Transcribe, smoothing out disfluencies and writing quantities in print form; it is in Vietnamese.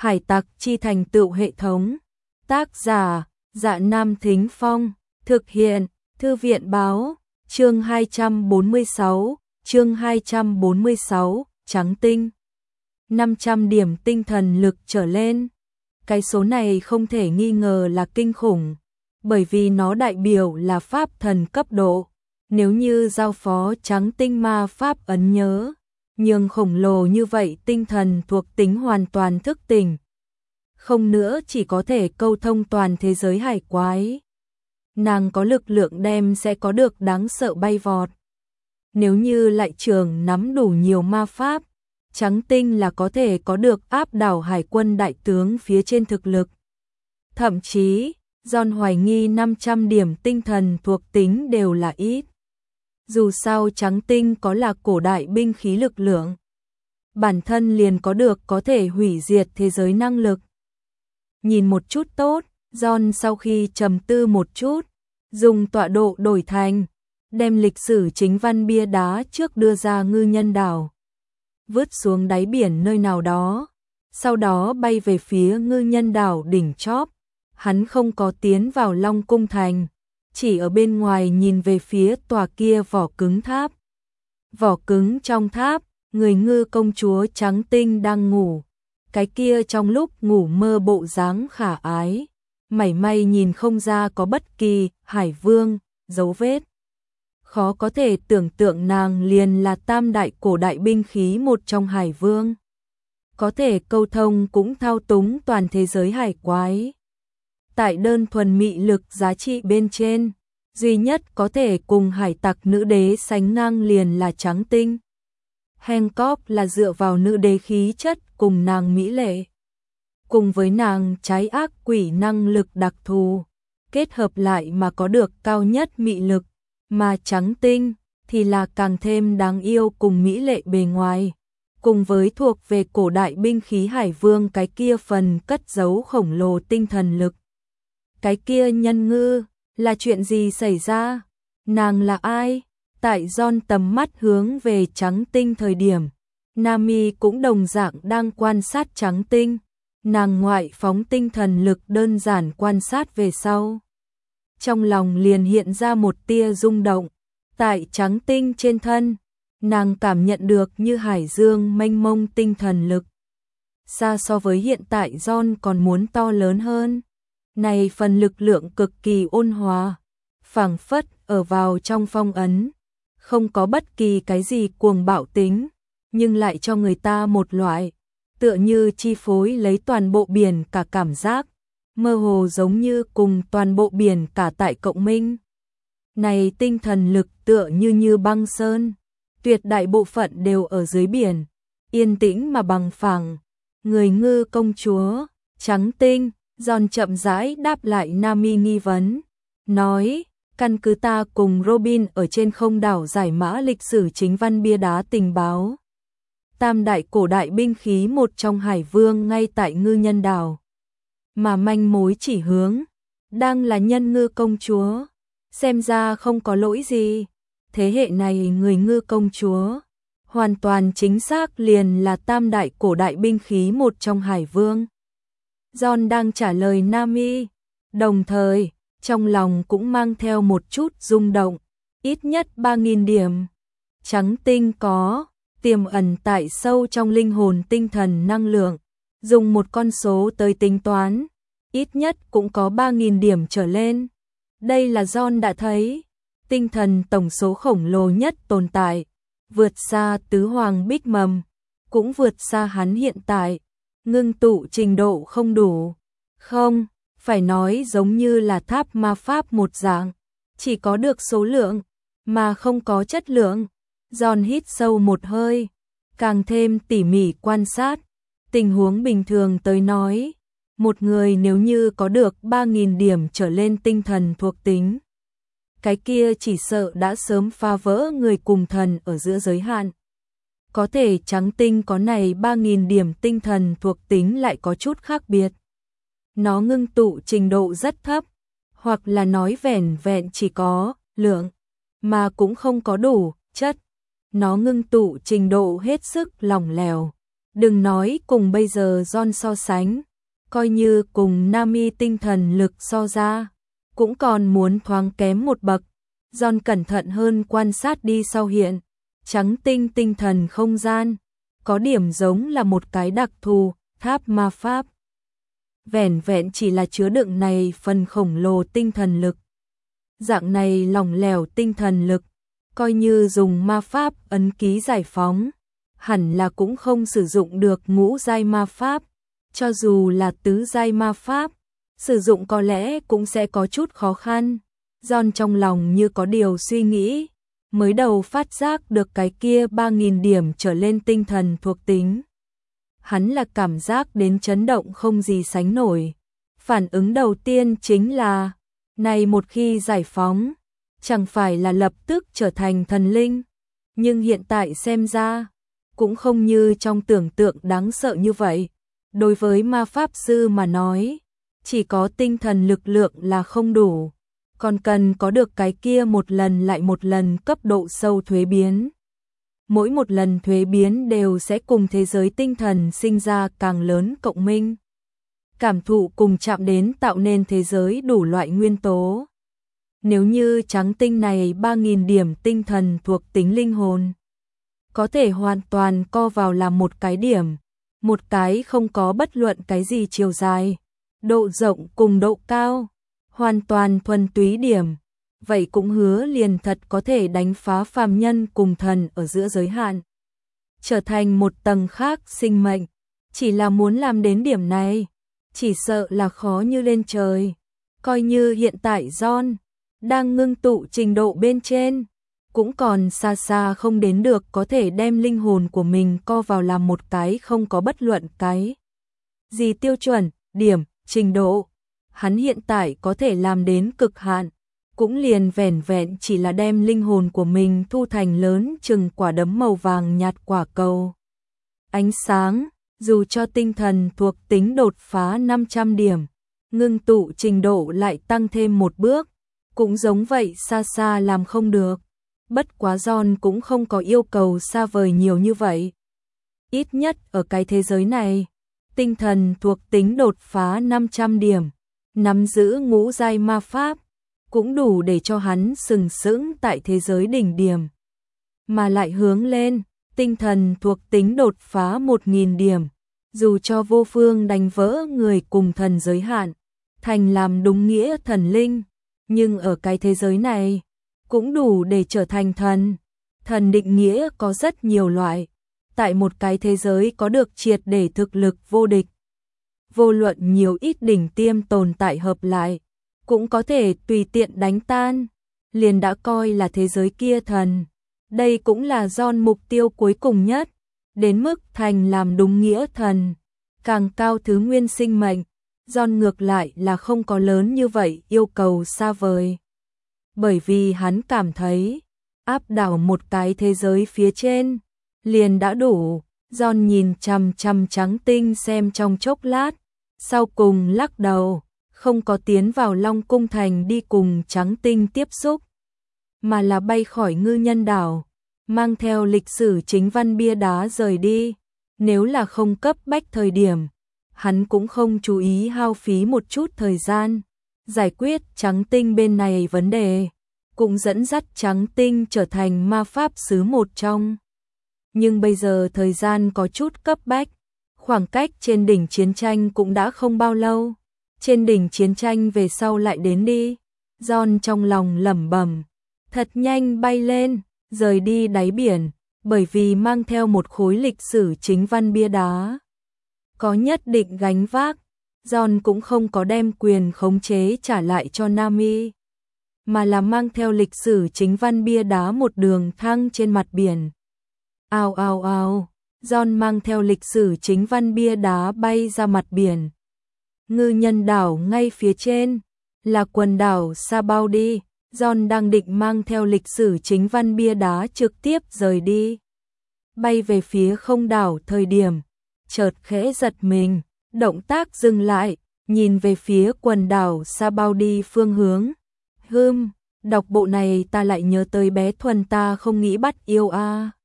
Hải tặc chi thành tựu hệ thống. Tác giả: Dạ Nam Thính Phong. Thực hiện: Thư viện báo. Chương 246, Trắng tinh. 500 điểm tinh thần lực trở lên. Cái số này không thể nghi ngờ là kinh khủng, bởi vì nó đại biểu là pháp thần cấp độ. Nếu như giao phó trắng tinh ma pháp ấn nhớ, nhưng khổng lồ như vậy tinh thần thuộc tính hoàn toàn thức tỉnh. Không nữa chỉ có thể câu thông toàn thế giới hải quái. Nàng có lực lượng đem sẽ có được đáng sợ bay vọt. Nếu như lại trường nắm đủ nhiều ma pháp, trắng tinh là có thể có được áp đảo hải quân đại tướng phía trên thực lực. Thậm chí, John hoài nghi 500 điểm tinh thần thuộc tính đều là ít. Dù sao trắng tinh có là cổ đại binh khí lực lượng, bản thân liền có được có thể hủy diệt thế giới năng lực. Nhìn một chút tốt, John sau khi trầm tư một chút, dùng tọa độ đổi thành, đem lịch sử chính văn bia đá trước đưa ra ngư nhân đảo, vứt xuống đáy biển nơi nào đó, sau đó bay về phía ngư nhân đảo đỉnh chóp. Hắn không có tiến vào Long Cung Thành, chỉ ở bên ngoài nhìn về phía tòa kia vỏ cứng tháp. Vỏ cứng trong tháp, người ngư công chúa trắng tinh đang ngủ. Cái kia trong lúc ngủ mơ bộ dáng khả ái, mảy may nhìn không ra có bất kỳ hải vương dấu vết. Khó có thể tưởng tượng nàng liền là tam đại cổ đại binh khí một trong hải vương, có thể câu thông cũng thao túng toàn thế giới hải quái. Tại đơn thuần mị lực giá trị bên trên, duy nhất có thể cùng hải tặc nữ đế sánh ngang liền là trắng tinh. Hancock là dựa vào nữ đế khí chất cùng nàng mỹ lệ, cùng với nàng trái ác quỷ năng lực đặc thù, kết hợp lại mà có được cao nhất mị lực, mà trắng tinh thì là càng thêm đáng yêu cùng mỹ lệ bề ngoài, cùng với thuộc về cổ đại binh khí hải vương cái kia phần cất giấu khổng lồ tinh thần lực. Cái kia nhân ngư, là chuyện gì xảy ra? Nàng là ai? Tại John tầm mắt hướng về trắng tinh thời điểm, Nami cũng đồng dạng đang quan sát trắng tinh. Nàng ngoại phóng tinh thần lực đơn giản quan sát về sau, trong lòng liền hiện ra một tia rung động. Tại trắng tinh trên thân, nàng cảm nhận được như hải dương mênh mông tinh thần lực, xa so với hiện tại John còn muốn to lớn hơn. Này phần lực lượng cực kỳ ôn hòa, phảng phất ở vào trong phong ấn, không có bất kỳ cái gì cuồng bạo tính, nhưng lại cho người ta một loại tựa như chi phối lấy toàn bộ biển cả cảm giác, mơ hồ giống như cùng toàn bộ biển cả tại cộng minh. Này tinh thần lực tựa như băng sơn, tuyệt đại bộ phận đều ở dưới biển, yên tĩnh mà bằng phẳng. Người ngư công chúa, trắng tinh, John chậm rãi đáp lại Nami nghi vấn, nói, căn cứ ta cùng Robin ở trên không đảo giải mã lịch sử chính văn bia đá tình báo. Tam đại cổ đại binh khí một trong hải vương ngay tại ngư nhân đảo, mà manh mối chỉ hướng đang là nhân ngư công chúa, xem ra không có lỗi gì. Thế hệ này người ngư công chúa hoàn toàn chính xác liền là tam đại cổ đại binh khí một trong hải vương. John đang trả lời Nami, đồng thời trong lòng cũng mang theo một chút rung động. Ít nhất 3.000 điểm trắng tinh có tiềm ẩn tại sâu trong linh hồn tinh thần năng lượng, dùng một con số tới tính toán, ít nhất cũng có 3.000 điểm trở lên. Đây là John đã thấy tinh thần tổng số khổng lồ nhất tồn tại, vượt xa tứ hoàng bích mầm, cũng vượt xa hắn hiện tại. Ngưng tụ trình độ không đủ, không, phải nói giống như là tháp ma pháp một dạng, chỉ có được số lượng, mà không có chất lượng. John hít sâu một hơi, càng thêm tỉ mỉ quan sát. Tình huống bình thường tới nói, một người nếu như có được 3.000 điểm trở lên tinh thần thuộc tính, cái kia chỉ sợ đã sớm phá vỡ người cùng thần ở giữa giới hạn. Có thể trắng tinh có này 3.000 điểm tinh thần thuộc tính lại có chút khác biệt. Nó ngưng tụ trình độ rất thấp, hoặc là nói vẻn vẹn chỉ có lượng, mà cũng không có đủ chất. Nó ngưng tụ trình độ hết sức lỏng lẻo, Đừng nói cùng bây giờ John so sánh, coi như cùng Nami tinh thần lực so ra, cũng còn muốn thoáng kém một bậc. John cẩn thận hơn quan sát đi sau hiện, trắng tinh tinh thần không gian, có điểm giống là một cái đặc thù, tháp ma pháp. Vẻn vẹn chỉ là chứa đựng này phần khổng lồ tinh thần lực. Dạng này lỏng lẻo tinh thần lực, coi như dùng ma pháp ấn ký giải phóng, hẳn là cũng không sử dụng được ngũ giai ma pháp, cho dù là tứ giai ma pháp, sử dụng có lẽ cũng sẽ có chút khó khăn. John trong lòng như có điều suy nghĩ, mới đầu phát giác được cái kia 3.000 điểm trở lên tinh thần thuộc tính. Hắn là cảm giác đến chấn động không gì sánh nổi. Phản ứng đầu tiên chính là, này một khi giải phóng, chẳng phải là lập tức trở thành thần linh. Nhưng hiện tại xem ra, cũng không như trong tưởng tượng đáng sợ như vậy. Đối với ma pháp sư mà nói, chỉ có tinh thần lực lượng là không đủ, còn cần có được cái kia một lần lại một lần cấp độ sâu thuế biến. Mỗi một lần thuế biến đều sẽ cùng thế giới tinh thần sinh ra càng lớn cộng minh. Cảm thụ cùng chạm đến tạo nên thế giới đủ loại nguyên tố. Nếu như trắng tinh này 3.000 điểm tinh thần thuộc tính linh hồn, có thể hoàn toàn co vào làm một cái điểm, một cái không có bất luận cái gì chiều dài, độ rộng cùng độ cao, hoàn toàn thuần túy điểm, vậy cũng hứa liền thật có thể đánh phá phàm nhân cùng thần ở giữa giới hạn, trở thành một tầng khác sinh mệnh. Chỉ là muốn làm đến điểm này, chỉ sợ là khó như lên trời. Coi như hiện tại John đang ngưng tụ trình độ bên trên, cũng còn xa xa không đến được có thể đem linh hồn của mình co vào làm một cái không có bất luận cái gì tiêu chuẩn, điểm, trình độ. Hắn hiện tại có thể làm đến cực hạn, cũng liền vẻn vẹn chỉ là đem linh hồn của mình thu thành lớn chừng quả đấm màu vàng nhạt quả cầu ánh sáng. Dù cho tinh thần thuộc tính đột phá 500 điểm, ngưng tụ trình độ lại tăng thêm một bước, cũng giống vậy xa xa làm không được. Bất quá John cũng không có yêu cầu xa vời nhiều như vậy. Ít nhất ở cái thế giới này, tinh thần thuộc tính đột phá 500 điểm, nắm giữ ngũ giai ma pháp, cũng đủ để cho hắn sừng sững tại thế giới đỉnh điểm. Mà lại hướng lên, tinh thần thuộc tính đột phá 1.000 điểm, dù cho vô phương đánh vỡ người cùng thần giới hạn, thành làm đúng nghĩa thần linh, nhưng ở cái thế giới này, cũng đủ để trở thành thần. Thần định nghĩa có rất nhiều loại, tại một cái thế giới có được triệt để thực lực vô địch. Vô luận nhiều ít đỉnh tiêm tồn tại hợp lại, cũng có thể tùy tiện đánh tan, liền đã coi là thế giới kia thần. Đây cũng là John mục tiêu cuối cùng nhất, đến mức thành làm đúng nghĩa thần. Càng cao thứ nguyên sinh mệnh, John ngược lại là không có lớn như vậy yêu cầu xa vời. Bởi vì hắn cảm thấy, áp đảo một cái thế giới phía trên, liền đã đủ. John nhìn chằm chằm trắng tinh xem trong chốc lát, sau cùng lắc đầu, không có tiến vào Long Cung Thành đi cùng trắng tinh tiếp xúc, mà là bay khỏi Ngư Nhân Đảo, mang theo lịch sử chính văn bia đá rời đi. Nếu là không cấp bách thời điểm, hắn cũng không chú ý hao phí một chút thời gian, giải quyết trắng tinh bên này vấn đề, cũng dẫn dắt trắng tinh trở thành ma pháp sứ một trong. Nhưng bây giờ thời gian có chút cấp bách, khoảng cách trên đỉnh chiến tranh cũng đã không bao lâu. Trên đỉnh chiến tranh về sau lại đến đi. John trong lòng lẩm bẩm, thật nhanh bay lên, rời đi đáy biển, bởi vì mang theo một khối lịch sử chính văn bia đá, có nhất định gánh vác. John cũng không có đem quyền khống chế trả lại cho Nami, mà là mang theo lịch sử chính văn bia đá một đường thăng trên mặt biển. Ao ao ao, John mang theo lịch sử chính văn bia đá bay ra mặt biển. Ngư Nhân Đảo ngay phía trên, là quần đảo Sabaudi. John đang định mang theo lịch sử chính văn bia đá trực tiếp rời đi. Bay về phía không đảo thời điểm, chợt khẽ giật mình, động tác dừng lại, nhìn về phía quần đảo Sabaudi phương hướng. Đọc bộ này ta lại nhớ tới bé Thuần ta không nghĩ bắt yêu a.